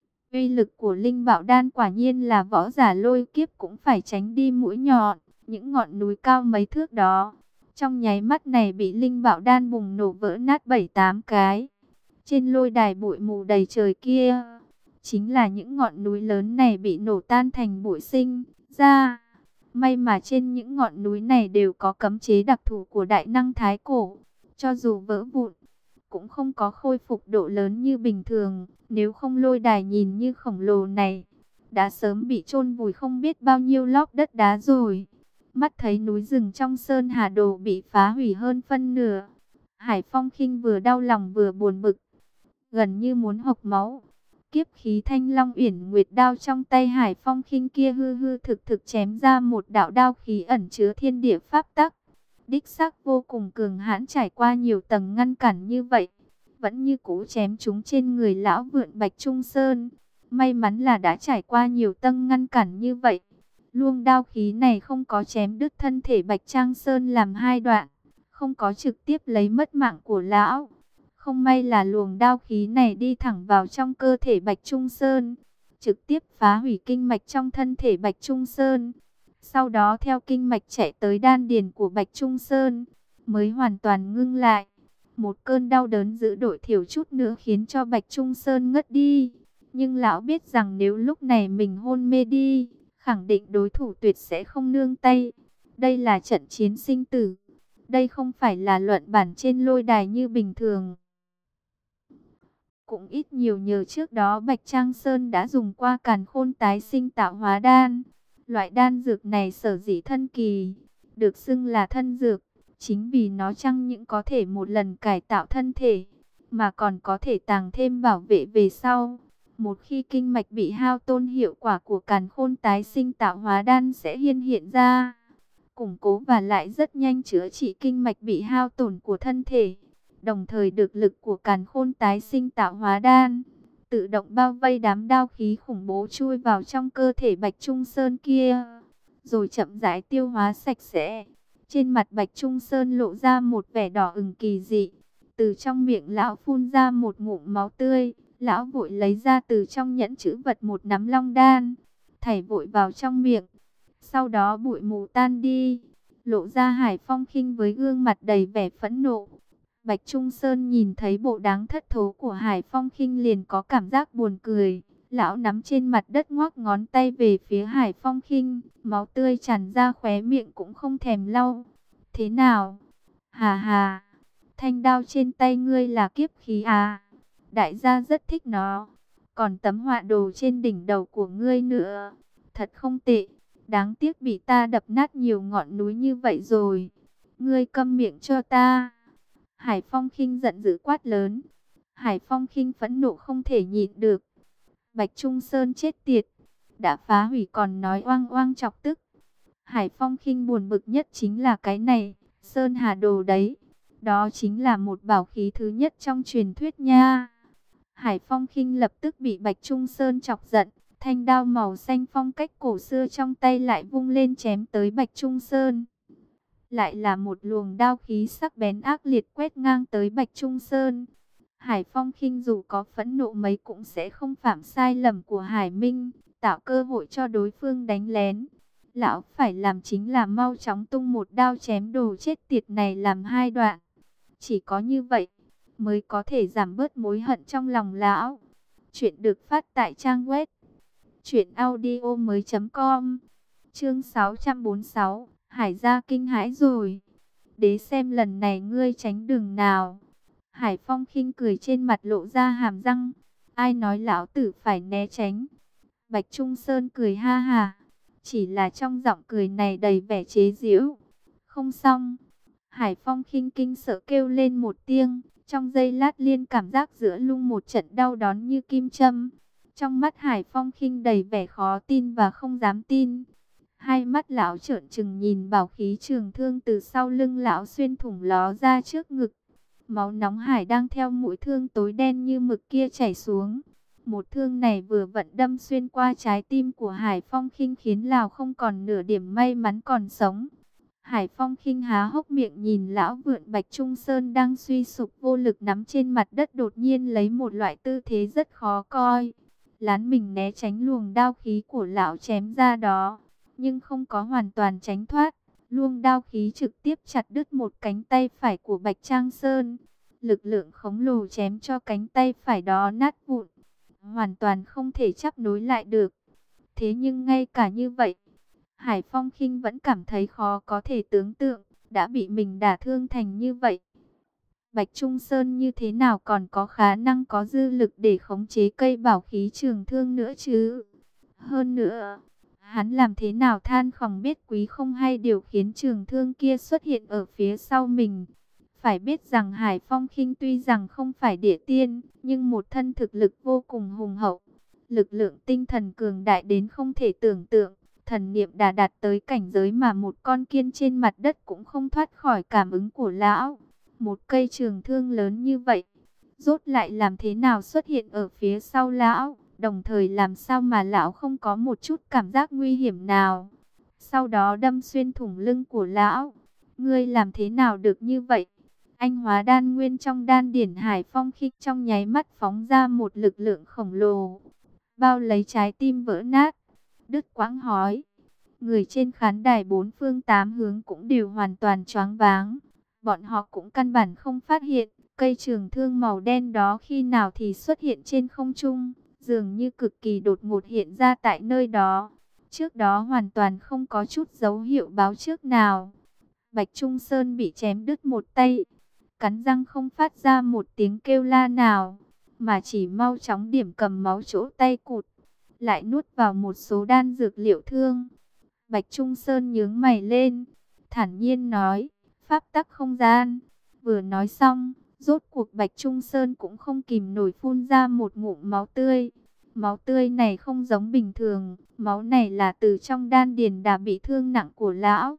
Uy lực của linh bảo đan quả nhiên là võ giả lôi kiếp cũng phải tránh đi mũi nhọn, những ngọn núi cao mấy thước đó. Trong nháy mắt này bị linh bảo đan bùng nổ vỡ nát bảy tám cái. Trên lôi đài bụi mù đầy trời kia, chính là những ngọn núi lớn này bị nổ tan thành bụi sinh ra. May mà trên những ngọn núi này đều có cấm chế đặc thù của đại năng thái cổ. Cho dù vỡ vụn, cũng không có khôi phục độ lớn như bình thường. Nếu không lôi đài nhìn như khổng lồ này, đã sớm bị chôn vùi không biết bao nhiêu lót đất đá rồi. Mắt thấy núi rừng trong Sơn Hà Đồ bị phá hủy hơn phân nửa, Hải Phong khinh vừa đau lòng vừa buồn bực, gần như muốn hộc máu. Kiếp khí Thanh Long Uyển Nguyệt đao trong tay Hải Phong Khinh kia hư hư thực thực chém ra một đạo đao khí ẩn chứa thiên địa pháp tắc. Đích xác vô cùng cường hãn, trải qua nhiều tầng ngăn cản như vậy, vẫn như cũ chém chúng trên người lão vượn Bạch Trung Sơn. May mắn là đã trải qua nhiều tầng ngăn cản như vậy, luồng đao khí này không có chém đứt thân thể Bạch Trang Sơn làm hai đoạn, không có trực tiếp lấy mất mạng của lão. Không may là luồng đao khí này đi thẳng vào trong cơ thể Bạch Trung Sơn, trực tiếp phá hủy kinh mạch trong thân thể Bạch Trung Sơn. Sau đó theo kinh mạch chạy tới đan điền của Bạch Trung Sơn, mới hoàn toàn ngưng lại. Một cơn đau đớn dữ dội thiểu chút nữa khiến cho Bạch Trung Sơn ngất đi. Nhưng lão biết rằng nếu lúc này mình hôn mê đi, khẳng định đối thủ tuyệt sẽ không nương tay. Đây là trận chiến sinh tử. Đây không phải là luận bản trên lôi đài như bình thường. Cũng ít nhiều nhờ trước đó Bạch Trang Sơn đã dùng qua càn khôn tái sinh tạo hóa đan. Loại đan dược này sở dĩ thân kỳ, được xưng là thân dược, chính vì nó chẳng những có thể một lần cải tạo thân thể, mà còn có thể tàng thêm bảo vệ về sau. Một khi kinh mạch bị hao tổn, hiệu quả của càn khôn tái sinh tạo hóa đan sẽ hiển hiện ra, củng cố và lại rất nhanh chữa trị kinh mạch bị hao tổn của thân thể. Đồng thời được lực của càn khôn tái sinh tạo hóa đan tự động bao vây đám đao khí khủng bố chui vào trong cơ thể Bạch Trung Sơn kia, rồi chậm rãi tiêu hóa sạch sẽ. Trên mặt Bạch Trung Sơn lộ ra một vẻ đỏ ửng kỳ dị. Từ trong miệng lão phun ra một ngụm máu tươi. Lão vội lấy ra từ trong nhẫn trữ vật một nắm long đan, thảy vội vào trong miệng. Sau đó bụi mù tan đi, lộ ra Hải Phong Khinh với gương mặt đầy vẻ phẫn nộ. Bạch Trung Sơn nhìn thấy bộ đáng thất thố của Hải Phong Khinh liền có cảm giác buồn cười. Lão nắm trên mặt đất ngoắc ngón tay về phía Hải Phong Khinh, máu tươi tràn ra khóe miệng cũng không thèm lau. Thế nào? Hà hà, thanh đao trên tay ngươi là kiếp khí à? Đại gia rất thích nó. Còn tấm họa đồ trên đỉnh đầu của ngươi nữa, thật không tệ. Đáng tiếc bị ta đập nát nhiều ngọn núi như vậy rồi. Ngươi câm miệng cho ta. Hải Phong Khinh giận dữ quát lớn. Hải Phong Khinh phẫn nộ không thể nhịn được. Bạch Trung Sơn chết tiệt, đã phá hủy còn nói oang oang chọc tức. Hải Phong Khinh buồn bực nhất chính là cái này, Sơn Hà Đồ đấy. Đó chính là một bảo khí thứ nhất trong truyền thuyết nha. Hải Phong Khinh lập tức bị Bạch Trung Sơn chọc giận. Thanh đao màu xanh phong cách cổ xưa trong tay lại vung lên chém tới Bạch Trung Sơn. Lại là một luồng đao khí sắc bén ác liệt quét ngang tới Bạch Trung Sơn. Hải Phong Khinh dù có phẫn nộ mấy cũng sẽ không phạm sai lầm của Hải Minh, tạo cơ hội cho đối phương đánh lén. Lão phải làm chính là mau chóng tung một đao chém đồ chết tiệt này làm hai đoạn. Chỉ có như vậy mới có thể giảm bớt mối hận trong lòng lão. Chuyện được phát tại trang web truyện audio mới chấm com. Chương sáu trăm bốn mươi sáu, Hải gia kinh hãi rồi. Đế xem lần này ngươi tránh đường nào. Hải Phong Khinh cười trên mặt lộ ra hàm răng. Ai nói lão tử phải né tránh? Bạch Trung Sơn cười ha ha. Chỉ là trong giọng cười này đầy vẻ chế giễu. Không xong. Hải Phong Khinh kinh sợ kêu lên một tiếng. Trong giây lát liên cảm giác giữa lưng một trận đau đớn như kim châm. Trong mắt Hải Phong Khinh đầy vẻ khó tin và không dám tin. Hai mắt lão trợn trừng nhìn bảo khí trường thương từ sau lưng lão xuyên thủng ló ra trước ngực. Máu nóng hải đang theo mũi thương tối đen như mực kia chảy xuống. Một thương này vừa vặn đâm xuyên qua trái tim của Hải Phong Khinh khiến lão không còn nửa điểm may mắn còn sống. Hải Phong Khinh há hốc miệng nhìn lão vượn Bạch Trung Sơn đang suy sụp vô lực nắm trên mặt đất, đột nhiên lấy một loại tư thế rất khó coi. Lán mình né tránh luồng đao khí của lão chém ra đó, nhưng không có hoàn toàn tránh thoát. Luồng đao khí trực tiếp chặt đứt một cánh tay phải của Bạch Trang Sơn. Lực lượng khổng lồ chém cho cánh tay phải đó nát vụn, hoàn toàn không thể chắp nối lại được. Thế nhưng ngay cả như vậy, Hải Phong Khinh vẫn cảm thấy khó có thể tưởng tượng, đã bị mình đả thương thành như vậy. Bạch Trung Sơn như thế nào còn có khả năng có dư lực để khống chế cây bảo khí trường thương nữa chứ? Hơn nữa, hắn làm thế nào than khòng biết quý không hay điều khiến trường thương kia xuất hiện ở phía sau mình? Phải biết rằng Hải Phong Khinh tuy rằng không phải địa tiên, nhưng một thân thực lực vô cùng hùng hậu. Lực lượng tinh thần cường đại đến không thể tưởng tượng, thần niệm đã đạt tới cảnh giới mà một con kiên trên mặt đất cũng không thoát khỏi cảm ứng của lão. Một cây trường thương lớn như vậy, rốt lại làm thế nào xuất hiện ở phía sau lão, đồng thời làm sao mà lão không có một chút cảm giác nguy hiểm nào. Sau đó đâm xuyên thủng lưng của lão. Ngươi làm thế nào được như vậy? Anh hóa đan nguyên trong đan điển Hải Phong Khinh trong nháy mắt phóng ra một lực lượng khổng lồ, bao lấy trái tim vỡ nát. Đứt quãng hói, người trên khán đài bốn phương tám hướng cũng đều hoàn toàn choáng váng. Bọn họ cũng căn bản không phát hiện, cây trường thương màu đen đó khi nào thì xuất hiện trên không trung, dường như cực kỳ đột ngột hiện ra tại nơi đó. Trước đó hoàn toàn không có chút dấu hiệu báo trước nào. Bạch Trung Sơn bị chém đứt một tay, cắn răng không phát ra một tiếng kêu la nào, mà chỉ mau chóng điểm cầm máu chỗ tay cụt, lại nuốt vào một số đan dược liệu thương. Bạch Trung Sơn nhướng mày lên, thản nhiên nói, pháp tắc không gian. Vừa nói xong, rốt cuộc Bạch Trung Sơn cũng không kìm nổi phun ra một ngụm máu tươi. Máu tươi này không giống bình thường, máu này là từ trong đan điền đã bị thương nặng của lão.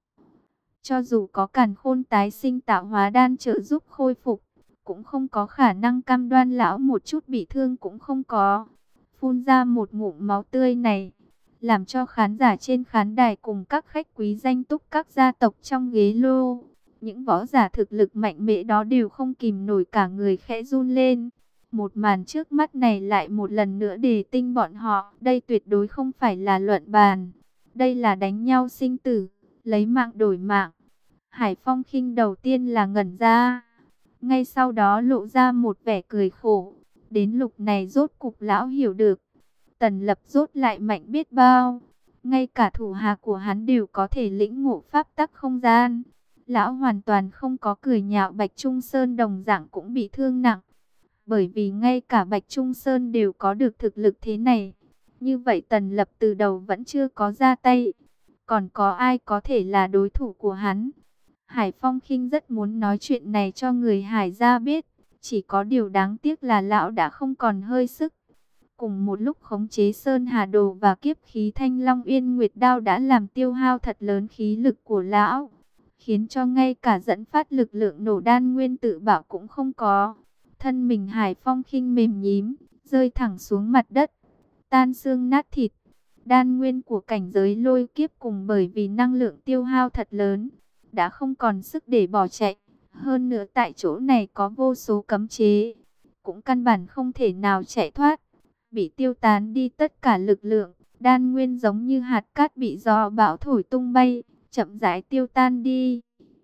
Cho dù có càn khôn tái sinh tạo hóa đan trợ giúp khôi phục, cũng không có khả năng cam đoan lão một chút bị thương cũng không có. Phun ra một ngụm máu tươi này, làm cho khán giả trên khán đài cùng các khách quý danh túc các gia tộc trong ghế lô, những võ giả thực lực mạnh mẽ đó đều không kìm nổi cả người khẽ run lên. Một màn trước mắt này lại một lần nữa đề tinh bọn họ, đây tuyệt đối không phải là luận bàn, đây là đánh nhau sinh tử, lấy mạng đổi mạng. Hải Phong Khinh đầu tiên là ngẩn ra, ngay sau đó lộ ra một vẻ cười khổ. Đến lúc này rốt cục lão hiểu được, Tần Lập rốt lại mạnh biết bao. Ngay cả thủ hạ của hắn đều có thể lĩnh ngộ pháp tắc không gian. Lão hoàn toàn không có cười nhạo Bạch Trung Sơn đồng dạng cũng bị thương nặng. Bởi vì ngay cả Bạch Trung Sơn đều có được thực lực thế này. Như vậy Tần Lập từ đầu vẫn chưa có ra tay. Còn có ai có thể là đối thủ của hắn? Hải Phong Khinh rất muốn nói chuyện này cho người Hải gia biết. Chỉ có điều đáng tiếc là lão đã không còn hơi sức. Cùng một lúc khống chế Sơn Hà Đồ và kiếp khí Thanh Long Uyên Nguyệt Đao đã làm tiêu hao thật lớn khí lực của lão, khiến cho ngay cả dẫn phát lực lượng nổ đan nguyên tự bảo cũng không có. Thân mình Hải Phong Khinh mềm nhím, rơi thẳng xuống mặt đất, tan xương nát thịt. Đan nguyên của cảnh giới lôi kiếp cùng bởi vì năng lượng tiêu hao thật lớn, đã không còn sức để bỏ chạy. Hơn nữa tại chỗ này có vô số cấm chế, cũng căn bản không thể nào chạy thoát. Bị tiêu tán đi tất cả lực lượng, đan nguyên giống như hạt cát bị gió bão thổi tung bay, chậm rãi tiêu tan đi.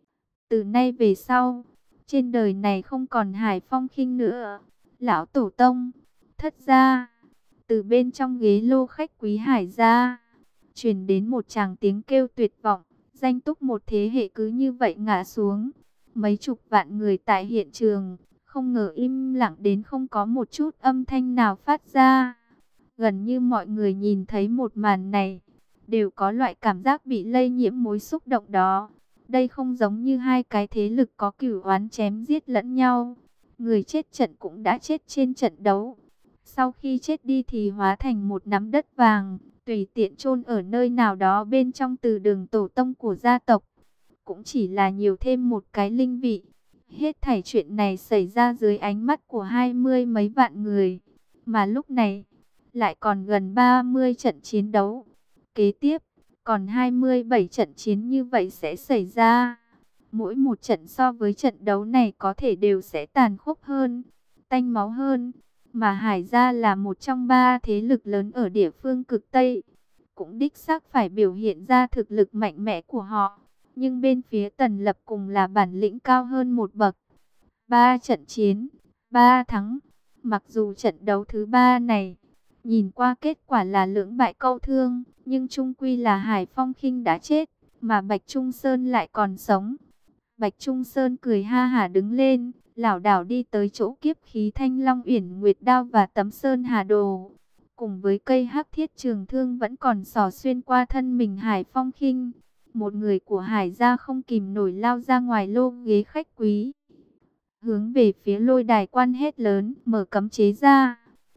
Từ nay về sau, trên đời này không còn Hải Phong Khinh nữa. Lão tổ tông, thất gia. Từ bên trong ghế lô khách quý Hải gia, truyền đến một tràng tiếng kêu tuyệt vọng. Danh túc một thế hệ cứ như vậy ngã xuống. Mấy chục vạn người tại hiện trường, không ngờ im lặng đến không có một chút âm thanh nào phát ra. Gần như mọi người nhìn thấy một màn này, đều có loại cảm giác bị lây nhiễm mối xúc động đó. Đây không giống như hai cái thế lực có cửu oán chém giết lẫn nhau. Người chết trận cũng đã chết trên trận đấu. Sau khi chết đi thì hóa thành một nắm đất vàng, tùy tiện chôn ở nơi nào đó bên trong từ đường tổ tông của gia tộc. Cũng chỉ là nhiều thêm một cái linh vị. Hết thảy chuyện này xảy ra dưới ánh mắt của hai mươi mấy vạn người. Mà lúc này, lại còn gần ba mươi trận chiến đấu. Kế tiếp, còn hai mươi bảy trận chiến như vậy sẽ xảy ra. Mỗi một trận so với trận đấu này có thể đều sẽ tàn khốc hơn, tanh máu hơn. Mà Hải gia là một trong ba thế lực lớn ở địa phương cực Tây, cũng đích xác phải biểu hiện ra thực lực mạnh mẽ của họ. Nhưng bên phía Tần Lập cùng là bản lĩnh cao hơn một bậc. Ba trận chiến, ba thắng. Mặc dù trận đấu thứ ba này, nhìn qua kết quả là lưỡng bại câu thương, nhưng chung quy là Hải Phong Khinh đã chết, mà Bạch Trung Sơn lại còn sống. Bạch Trung Sơn cười ha hả đứng lên, lảo đảo đi tới chỗ kiếp khí Thanh Long Uyển Nguyệt Đao và tấm Sơn Hà Đồ. Cùng với cây hắc thiết trường thương vẫn còn xỏ xuyên qua thân mình Hải Phong Khinh. Một người của Hải gia không kìm nổi lao ra ngoài lô ghế khách quý, hướng về phía lôi đài quan hét lớn, mở cấm chế ra.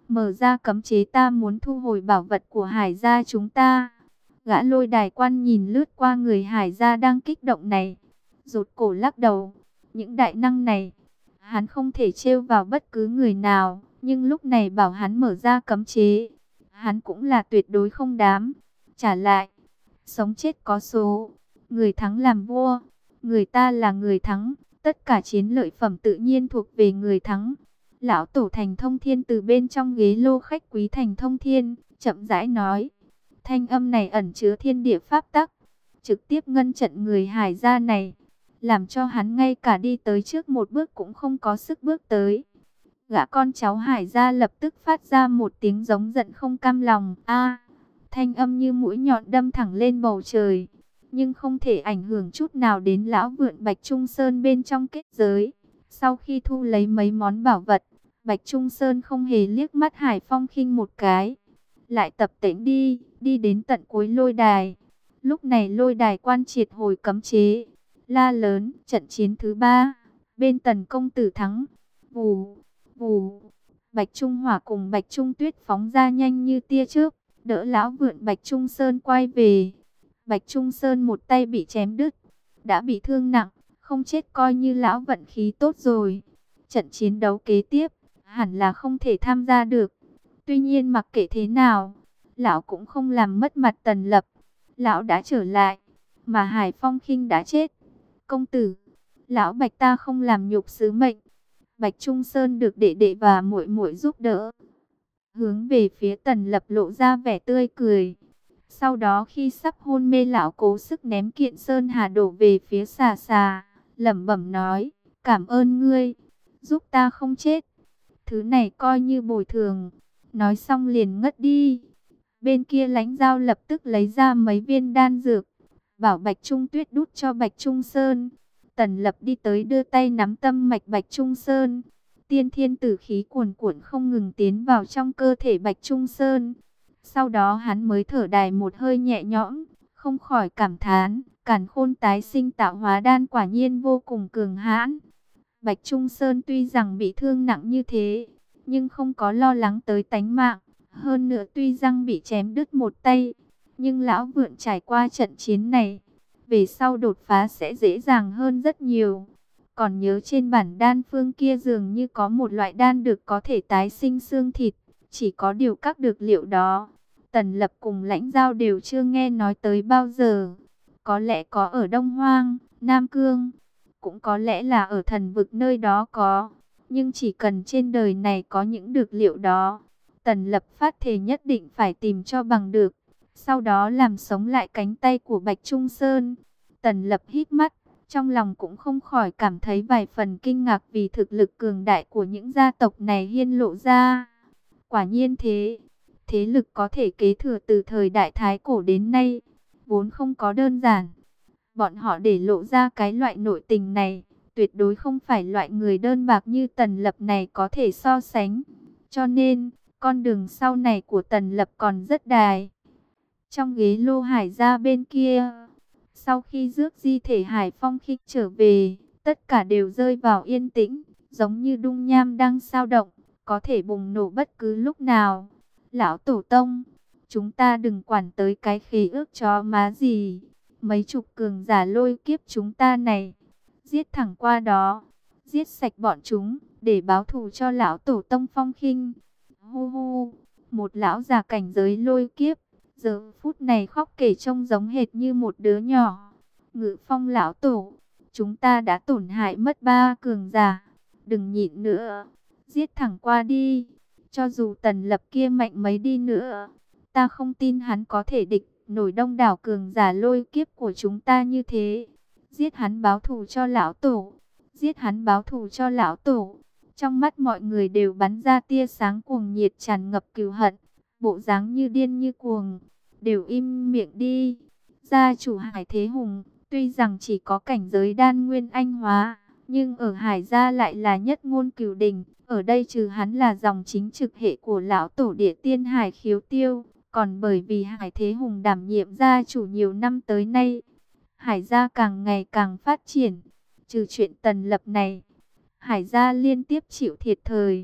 Mở ra cấm chế, ta muốn thu hồi bảo vật của Hải gia chúng ta. Gã Lôi Đài quan nhìn lướt qua người Hải gia đang kích động này, rụt cổ lắc đầu. Những đại năng này, hắn không thể trêu vào bất cứ người nào, nhưng lúc này bảo hắn mở ra cấm chế, hắn cũng là tuyệt đối không dám. Trả lại, sống chết có số, người thắng làm vua, người ta là người thắng, tất cả chiến lợi phẩm tự nhiên thuộc về người thắng. Lão tổ Thành Thông Thiên từ bên trong ghế lô khách quý Thành Thông Thiên, chậm rãi nói. Thanh âm này ẩn chứa thiên địa pháp tắc, trực tiếp ngăn trận người Hải gia này, làm cho hắn ngay cả đi tới trước một bước cũng không có sức bước tới. Gã con cháu Hải gia lập tức phát ra một tiếng giống giận không cam lòng. A, thanh âm như mũi nhọn đâm thẳng lên bầu trời, nhưng không thể ảnh hưởng chút nào đến lão vượn Bạch Trung Sơn bên trong kết giới. Sau khi thu lấy mấy món bảo vật, Bạch Trung Sơn không hề liếc mắt Hải Phong Khinh một cái, lại tập tễnh đi, đi đến tận cuối lôi đài. Lúc này lôi đài quan triệt hồi cấm chế, la lớn, trận chiến thứ ba, bên Tần công tử thắng. Vù, vù, Bạch Trung Hỏa cùng Bạch Trung Tuyết phóng ra nhanh như tia chớp, đỡ lão vượn Bạch Trung Sơn quay về. Bạch Trung Sơn một tay bị chém đứt, đã bị thương nặng, không chết coi như lão vận khí tốt rồi. Trận chiến đấu kế tiếp, hẳn là không thể tham gia được. Tuy nhiên mặc kệ thế nào, lão cũng không làm mất mặt Tần Lập. Lão đã trở lại, mà Hải Phong Khinh đã chết. Công tử, lão Bạch ta không làm nhục sứ mệnh. Bạch Trung Sơn được đệ đệ và muội muội giúp đỡ, hướng về phía Tần Lập lộ ra vẻ tươi cười. Sau đó khi sắp hôn mê, lão cố sức ném kiện sơn hà đổ về phía xà xà, lẩm bẩm nói, cảm ơn ngươi, giúp ta không chết. Thứ này coi như bồi thường. Nói xong liền ngất đi. Bên kia Lãnh Giao lập tức lấy ra mấy viên đan dược, bảo Bạch Trung Tuyết đút cho Bạch Trung Sơn. Tần Lập đi tới đưa tay nắm tâm mạch Bạch Trung Sơn. Tiên thiên tử khí cuồn cuộn không ngừng tiến vào trong cơ thể Bạch Trung Sơn. Sau đó hắn mới thở dài một hơi nhẹ nhõm, không khỏi cảm thán, Càn Khôn tái sinh tạo hóa đan quả nhiên vô cùng cường hãn. Bạch Trung Sơn tuy rằng bị thương nặng như thế, nhưng không có lo lắng tới tánh mạng. Hơn nữa tuy răng bị chém đứt một tay, nhưng lão vượn trải qua trận chiến này, về sau đột phá sẽ dễ dàng hơn rất nhiều. Còn nhớ trên bản đan phương kia dường như có một loại đan được có thể tái sinh xương thịt, chỉ có điều các dược liệu đó, Tần Lập cùng Lãnh Giao đều chưa nghe nói tới bao giờ. Có lẽ có ở Đông Hoang, Nam Cương, cũng có lẽ là ở thần vực nơi đó có. Nhưng chỉ cần trên đời này có những dược liệu đó, Tần Lập phát thề nhất định phải tìm cho bằng được. Sau đó làm sống lại cánh tay của Bạch Trung Sơn. Tần Lập hít mắt, trong lòng cũng không khỏi cảm thấy vài phần kinh ngạc vì thực lực cường đại của những gia tộc này hiên lộ ra. Quả nhiên thế, thế lực có thể kế thừa từ thời đại Thái Cổ đến nay, vốn không có đơn giản. Bọn họ để lộ ra cái loại nội tình này, tuyệt đối không phải loại người đơn bạc như Tần Lập này có thể so sánh. Cho nên, con đường sau này của Tần Lập còn rất dài. Trong ghế lô Hải gia bên kia, sau khi rước di thể Hải Phong Khinh trở về, tất cả đều rơi vào yên tĩnh, giống như dung nham đang sao động, có thể bùng nổ bất cứ lúc nào. Lão Tổ Tông, chúng ta đừng quản tới cái khế ước chó má gì. Mấy chục cường giả lôi kiếp chúng ta này, giết thẳng qua đó, giết sạch bọn chúng, để báo thù cho Lão Tổ Tông Phong Khinh. Hu hu, một lão già cảnh giới lôi kiếp, giờ phút này khóc kể trông giống hệt như một đứa nhỏ. Ngự Phong lão tổ, chúng ta đã tổn hại mất ba cường giả, đừng nhịn nữa, giết thẳng qua đi. Cho dù Tần Lập kia mạnh mấy đi nữa, ta không tin hắn có thể địch nổi đông đảo cường giả lôi kiếp của chúng ta như thế. Giết hắn báo thù cho lão tổ, giết hắn báo thù cho lão tổ. Trong mắt mọi người đều bắn ra tia sáng cuồng nhiệt tràn ngập cừu hận, bộ dáng như điên như cuồng. Đều im miệng đi. Gia chủ Hải Thế Hùng, tuy rằng chỉ có cảnh giới đan nguyên anh hóa, nhưng ở Hải gia lại là nhất ngôn cửu đình. Ở đây trừ hắn là dòng chính trực hệ của lão tổ địa tiên Hải Khiếu Tiêu, còn bởi vì Hải Thế Hùng đảm nhiệm gia chủ nhiều năm tới nay, Hải gia càng ngày càng phát triển. Trừ chuyện Tần Lập này, Hải gia liên tiếp chịu thiệt thòi,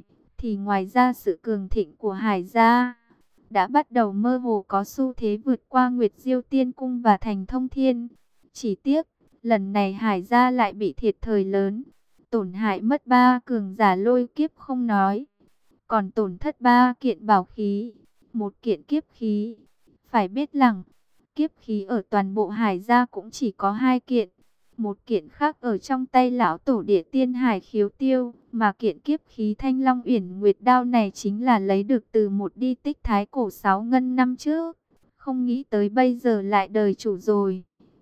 thì ngoài ra sự cường thịnh của Hải gia đã bắt đầu mơ hồ có xu thế vượt qua Nguyệt Diêu Tiên Cung và Thành Thông Thiên. Chỉ tiếc, lần này Hải gia lại bị thiệt thòi lớn, tổn hại mất ba cường giả lôi kiếp không nói, còn tổn thất ba kiện bảo khí, một kiện kiếp khí. Phải biết rằng, kiếp khí ở toàn bộ Hải gia cũng chỉ có hai kiện. Một kiện khác ở trong tay lão tổ địa tiên Hải Khiếu Tiêu, mà kiện kiếp khí Thanh Long Uyển Nguyệt Đao này chính là lấy được từ một di tích thái cổ sáu ngân năm trước. Không nghĩ tới bây giờ lại đời chủ rồi.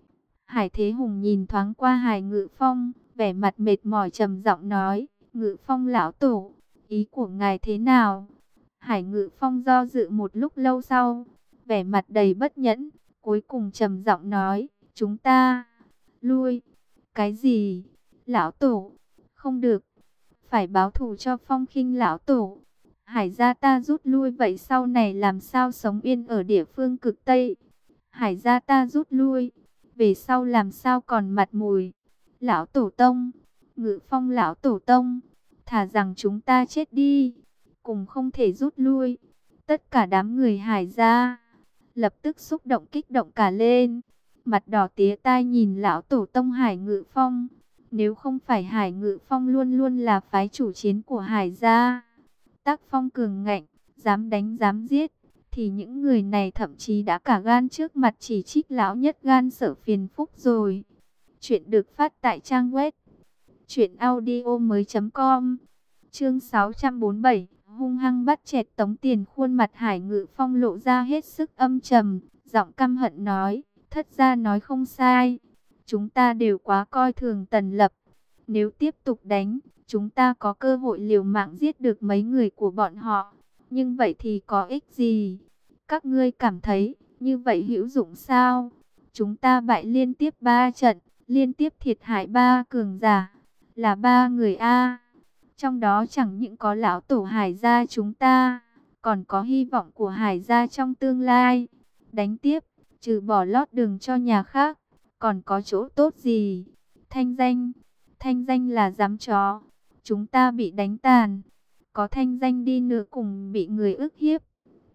Hải Thế Hùng nhìn thoáng qua Hải Ngự Phong, vẻ mặt mệt mỏi trầm giọng nói, Ngự Phong lão tổ, ý của ngài thế nào? Hải Ngự Phong do dự một lúc lâu sau, vẻ mặt đầy bất nhẫn, cuối cùng trầm giọng nói, chúng ta lui. Cái gì? Lão tổ, không được, phải báo thù cho Phong Khinh lão tổ. Hải gia ta rút lui vậy sau này làm sao sống yên ở địa phương cực Tây? Hải gia ta rút lui, về sau làm sao còn mặt mũi? Lão tổ tông, Ngự Phong lão tổ tông, thà rằng chúng ta chết đi, cùng không thể rút lui. Tất cả đám người Hải gia lập tức xúc động kích động cả lên, mặt đỏ tía tai nhìn lão tổ tông Hải Ngự Phong. Nếu không phải Hải Ngự Phong luôn luôn là phái chủ chiến của Hải gia, tác phong cường ngạnh, dám đánh dám giết, thì những người này thậm chí đã cả gan trước mặt chỉ trích lão nhất gan sợ phiền phúc rồi. Chuyện được phát tại trang web truyện audio mới chấm com. Chương sáu trăm bốn mươi bảy, hung hăng bắt chẹt tống tiền. Khuôn mặt Hải Ngự Phong lộ ra hết sức âm trầm, giọng căm hận nói, thất gia nói không sai, chúng ta đều quá coi thường Tần Lập. Nếu tiếp tục đánh, chúng ta có cơ hội liều mạng giết được mấy người của bọn họ. Nhưng vậy thì có ích gì? Các ngươi cảm thấy như vậy hữu dụng sao? Chúng ta bại liên tiếp ba trận, liên tiếp thiệt hại ba cường giả, là ba người A. Trong đó chẳng những có lão tổ Hải gia chúng ta, còn có hy vọng của Hải gia trong tương lai. Đánh tiếp, trừ bỏ lót đường cho nhà khác, còn có chỗ tốt gì? Thanh danh. Thanh danh là dám chó. Chúng ta bị đánh tàn, có thanh danh đi nữa cùng bị người ức hiếp,